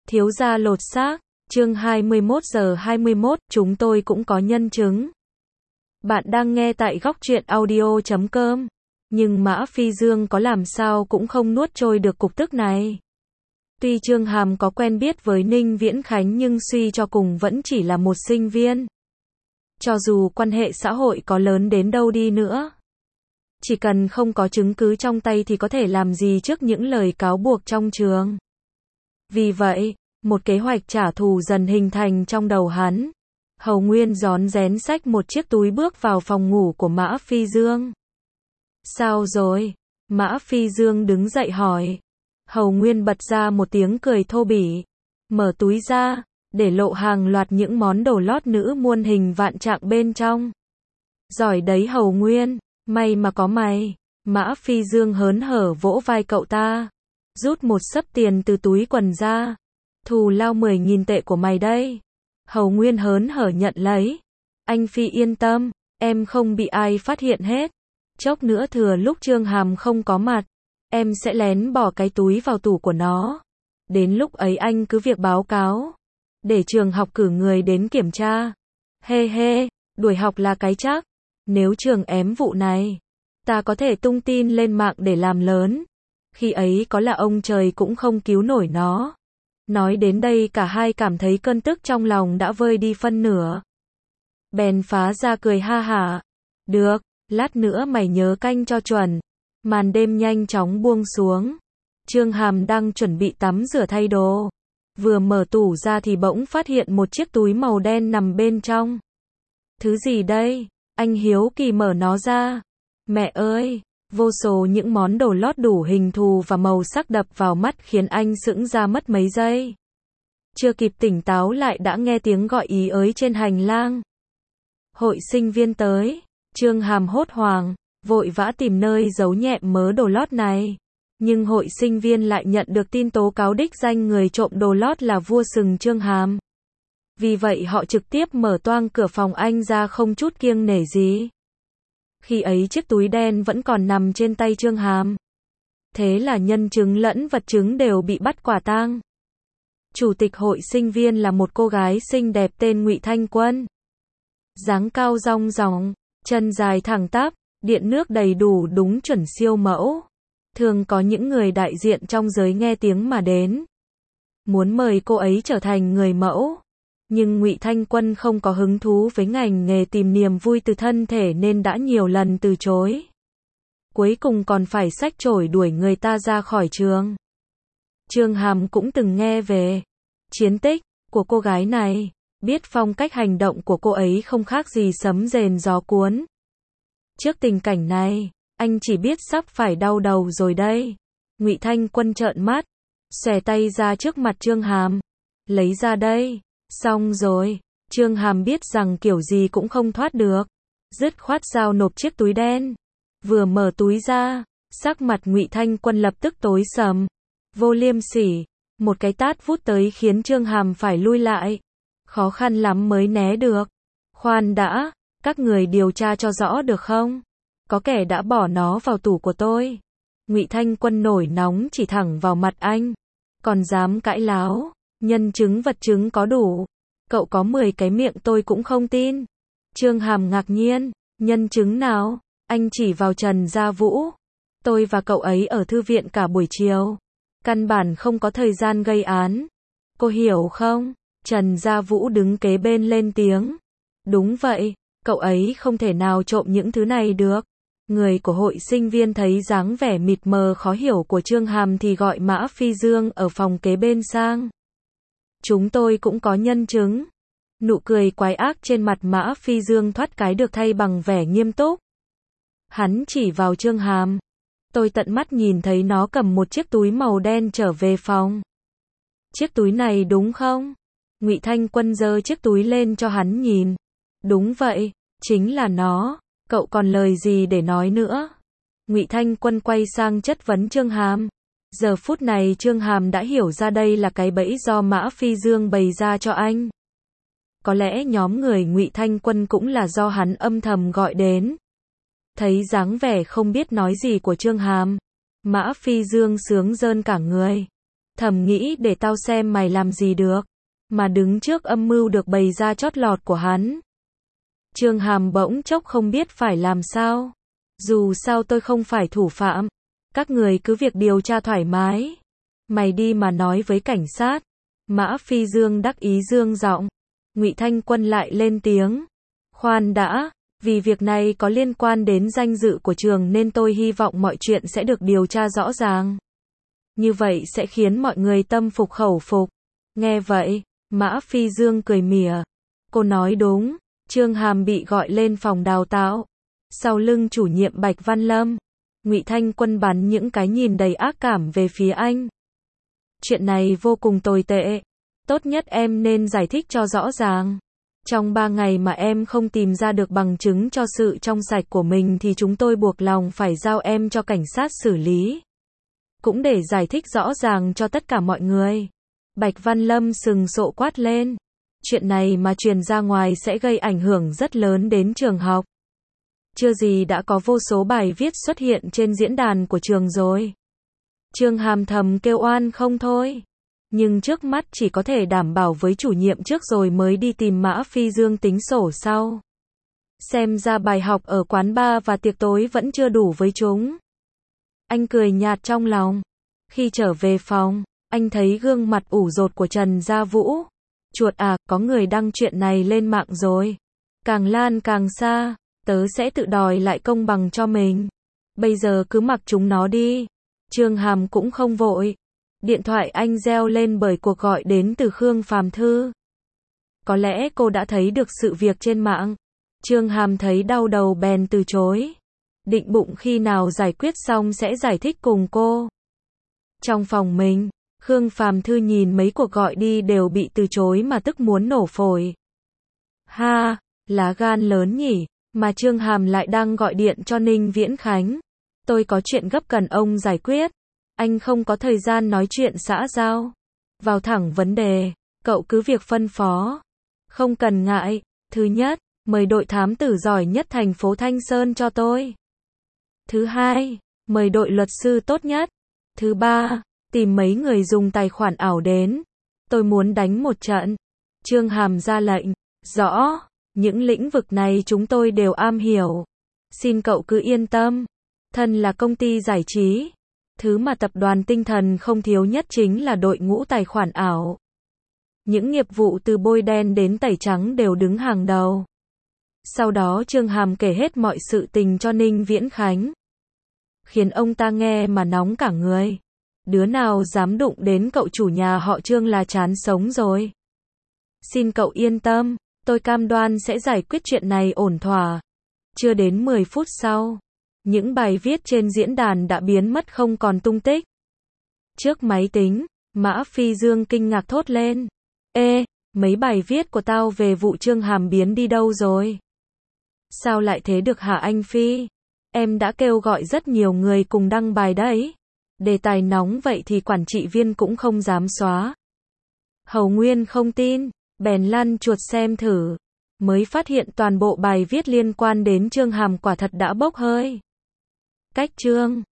Thiếu gia lột xác, chương 21:21, chúng tôi cũng có nhân chứng. Bạn đang nghe tại góc truyện audio.com. Nhưng Mã Phi Dương có làm sao cũng không nuốt trôi được cục tức này. Tuy Chương Hàm có quen biết với Ninh Viễn Khánh nhưng suy cho cùng vẫn chỉ là một sinh viên. Cho dù quan hệ xã hội có lớn đến đâu đi nữa, chỉ cần không có chứng cứ trong tay thì có thể làm gì trước những lời cáo buộc trong trường. Vì vậy, một kế hoạch trả thù dần hình thành trong đầu hắn. Hầu Nguyên rón rén xách một chiếc túi bước vào phòng ngủ của Mã Phi Dương. Sao rồi? Mã Phi Dương đứng dậy hỏi. Hầu Nguyên bật ra một tiếng cười thô bỉ. Mở túi ra, để lộ hàng loạt những món đồ lót nữ muôn hình vạn trạng bên trong. Giỏi đấy Hầu Nguyên, may mà có mày. Mã Phi Dương hớn hở vỗ vai cậu ta. Rút một xấp tiền từ túi quần ra. Thù lao 10.000 tệ của mày đây. Hầu Nguyên hớn hở nhận lấy. Anh Phi yên tâm, em không bị ai phát hiện hết. Chốc nữa thừa lúc Chương Hàm không có mặt, em sẽ lén bỏ cái túi vào tủ của nó. Đến lúc ấy anh cứ việc báo cáo, để trường học cử người đến kiểm tra. Hê hê, đuổi học là cái chắc. Nếu trường ém vụ này, ta có thể tung tin lên mạng để làm lớn. Khi ấy có là ông trời cũng không cứu nổi nó. Nói đến đây cả hai cảm thấy cơn tức trong lòng đã vơi đi phân nửa. Bèn phá ra cười ha hả. Được, lát nữa mày nhớ canh cho chuẩn. Màn đêm nhanh chóng buông xuống. Chương Hàm đang chuẩn bị tắm rửa thay đồ. Vừa mở tủ ra thì bỗng phát hiện một chiếc túi màu đen nằm bên trong. Thứ gì đây? Anh hiếu kỳ mở nó ra. Mẹ ơi! Vô số những món đồ lót đủ hình thù và màu sắc đập vào mắt khiến anh sững ra mất mấy giây. Chưa kịp tỉnh táo lại đã nghe tiếng gọi ý ới trên hành lang. Hội sinh viên tới. Chương Hàm hốt hoảng, vội vã tìm nơi giấu nhẹm mớ đồ lót này. Nhưng hội sinh viên lại nhận được tin tố cáo đích danh người trộm đồ lót là vua sừng Chương Hàm. Vì vậy họ trực tiếp mở toang cửa phòng anh ra không chút kiêng nể gì. Khi ấy chiếc túi đen vẫn còn nằm trên tay Chương Hàm. Thế là nhân chứng lẫn vật chứng đều bị bắt quả tang. Chủ tịch hội sinh viên là một cô gái xinh đẹp tên Ngụy Thanh Quân. Dáng cao rong ròng, chân dài thẳng tắp, điện nước đầy đủ đúng chuẩn siêu mẫu. Thường có những người đại diện trong giới nghe tiếng mà đến, muốn mời cô ấy trở thành người mẫu. Nhưng Ngụy Thanh Quân không có hứng thú với ngành nghề tìm niềm vui từ thân thể nên đã nhiều lần từ chối. Cuối cùng còn phải xách chổi đuổi người ta ra khỏi trường. Chương Hàm cũng từng nghe về chiến tích của cô gái này, biết phong cách hành động của cô ấy không khác gì sấm rền gió cuốn. Trước tình cảnh này, anh chỉ biết sắp phải đau đầu rồi đây. Ngụy Thanh Quân trợn mắt, xòe tay ra trước mặt Chương Hàm. Lấy ra đây. Xong rồi, Chương Hàm biết rằng kiểu gì cũng không thoát được. Dứt khoát giao nộp chiếc túi đen. Vừa mở túi ra, sắc mặt Ngụy Thanh Quân lập tức tối sầm. Vô liêm sỉ, một cái tát vút tới khiến Chương Hàm phải lui lại. Khó khăn lắm mới né được. Khoan đã, các người điều tra cho rõ được không? Có kẻ đã bỏ nó vào tủ của tôi. Ngụy Thanh Quân nổi nóng chỉ thẳng vào mặt anh. Còn dám cãi láo? Nhân chứng vật chứng có đủ. Cậu có 10 cái miệng tôi cũng không tin. Chương Hàm ngạc nhiên. Nhân chứng nào? Anh chỉ vào Trần Gia Vũ. Tôi và cậu ấy ở thư viện cả buổi chiều. Căn bản không có thời gian gây án. Cô hiểu không? Trần Gia Vũ đứng kế bên lên tiếng. Đúng vậy, cậu ấy không thể nào trộm những thứ này được. Người của hội sinh viên thấy dáng vẻ mịt mờ khó hiểu của Chương Hàm thì gọi Mã Phi Dương ở phòng kế bên sang. Chúng tôi cũng có nhân chứng. Nụ cười quái ác trên mặt Mã Phi Dương thoát cái được thay bằng vẻ nghiêm túc. Hắn chỉ vào Chương Hàm. Tôi tận mắt nhìn thấy nó cầm một chiếc túi màu đen trở về phòng. Chiếc túi này đúng không? Ngụy Thanh Quân giơ chiếc túi lên cho hắn nhìn. Đúng vậy, chính là nó. Cậu còn lời gì để nói nữa? Ngụy Thanh Quân quay sang chất vấn Chương Hàm. Giờ phút này Chương Hàm đã hiểu ra đây là cái bẫy do Mã Phi Dương bày ra cho anh. Có lẽ nhóm người Ngụy Thanh Quân cũng là do hắn âm thầm gọi đến. Thấy dáng vẻ không biết nói gì của Chương Hàm, Mã Phi Dương sướng rơn cả người. Thầm nghĩ để tao xem mày làm gì được, mà đứng trước âm mưu được bày ra chót lọt của hắn. Trương Hàm bỗng chốc không biết phải làm sao. Dù sao tôi không phải thủ phạm. Các người cứ việc điều tra thoải mái. Mày đi mà nói với cảnh sát. Mã Phi Dương đắc ý dương giọng. Ngụy Thanh Quân lại lên tiếng. Khoan đã, vì việc này có liên quan đến danh dự của trường nên tôi hy vọng mọi chuyện sẽ được điều tra rõ ràng. Như vậy sẽ khiến mọi người tâm phục khẩu phục. Nghe vậy, Mã Phi Dương cười mỉa. Cô nói đúng. Trương Hàm bị gọi lên phòng đào tạo. Sau lưng chủ nhiệm Bạch Văn Lâm, Ngụy Thanh Quân bắn những cái nhìn đầy ác cảm về phía anh. Chuyện này vô cùng tồi tệ. Tốt nhất em nên giải thích cho rõ ràng. Trong 3 ngày mà em không tìm ra được bằng chứng cho sự trong sạch của mình thì chúng tôi buộc lòng phải giao em cho cảnh sát xử lý. Cũng để giải thích rõ ràng cho tất cả mọi người. Bạch Văn Lâm sừng sộ quát lên. Chuyện này mà truyền ra ngoài sẽ gây ảnh hưởng rất lớn đến trường học. Chưa gì đã có vô số bài viết xuất hiện trên diễn đàn của trường rồi. Trương Hàm thầm kêu oan không thôi. Nhưng trước mắt chỉ có thể đảm bảo với chủ nhiệm trước rồi mới đi tìm Mã Phi Dương tính sổ sau. Xem ra bài học ở quán bar và tiệc tối vẫn chưa đủ với chúng. Anh cười nhạt trong lòng. Khi trở về phòng, anh thấy gương mặt ủ rột của Trần Gia Vũ. Chuột à, có người đăng chuyện này lên mạng rồi. Càng lan càng xa, tớ sẽ tự đòi lại công bằng cho mình. Bây giờ cứ mặc chúng nó đi. Trương Hàm cũng không vội. Điện thoại anh reo lên bởi cuộc gọi đến từ Khương Phàm Thư. Có lẽ cô đã thấy được sự việc trên mạng. Trương Hàm thấy đau đầu bèn từ chối. Định bụng khi nào giải quyết xong sẽ giải thích cùng cô. Trong phòng mình, Khương Phàm Thư nhìn mấy cuộc gọi đi đều bị từ chối mà tức muốn nổ phổi. Ha, lá gan lớn nhỉ, mà Trương Hàm lại đang gọi điện cho Ninh Viễn Khánh. Tôi có chuyện gấp cần ông giải quyết. Anh không có thời gian nói chuyện xã giao. Vào thẳng vấn đề, cậu cứ việc phân phó. Không cần ngại. Thứ nhất, mời đội thám tử giỏi nhất thành phố Thanh Sơn cho tôi. Thứ hai, mời đội luật sư tốt nhất. Thứ ba, tìm mấy người dùng tài khoản ảo đến. Tôi muốn đánh một trận. Trương Hàm ra lệnh. Rõ, những lĩnh vực này chúng tôi đều am hiểu. Xin cậu cứ yên tâm. Thân là công ty giải trí. Thứ mà tập đoàn Tinh Thần không thiếu nhất chính là đội ngũ tài khoản ảo. Những nghiệp vụ từ bôi đen đến tẩy trắng đều đứng hàng đầu. Sau đó Trương Hàm kể hết mọi sự tình cho Ninh Viễn Khánh. Khiến ông ta nghe mà nóng cả người. Đứa nào dám đụng đến cậu chủ nhà họ Trương là chán sống rồi. Xin cậu yên tâm, tôi cam đoan sẽ giải quyết chuyện này ổn thỏa. Chưa đến 10 phút sau, những bài viết trên diễn đàn đã biến mất không còn tung tích. Trước máy tính, Mã Phi Dương kinh ngạc thốt lên. Ê, mấy bài viết của tao về vụ Trương Hàm biến đi đâu rồi? Sao lại thế được hả anh Phi? Em đã kêu gọi rất nhiều người cùng đăng bài đấy. Đề tài nóng vậy thì quản trị viên cũng không dám xóa. Hầu Nguyên không tin, bèn lăn chuột xem thử. Mới phát hiện toàn bộ bài viết liên quan đến Trương Hàm quả thật đã bốc hơi. Cách chương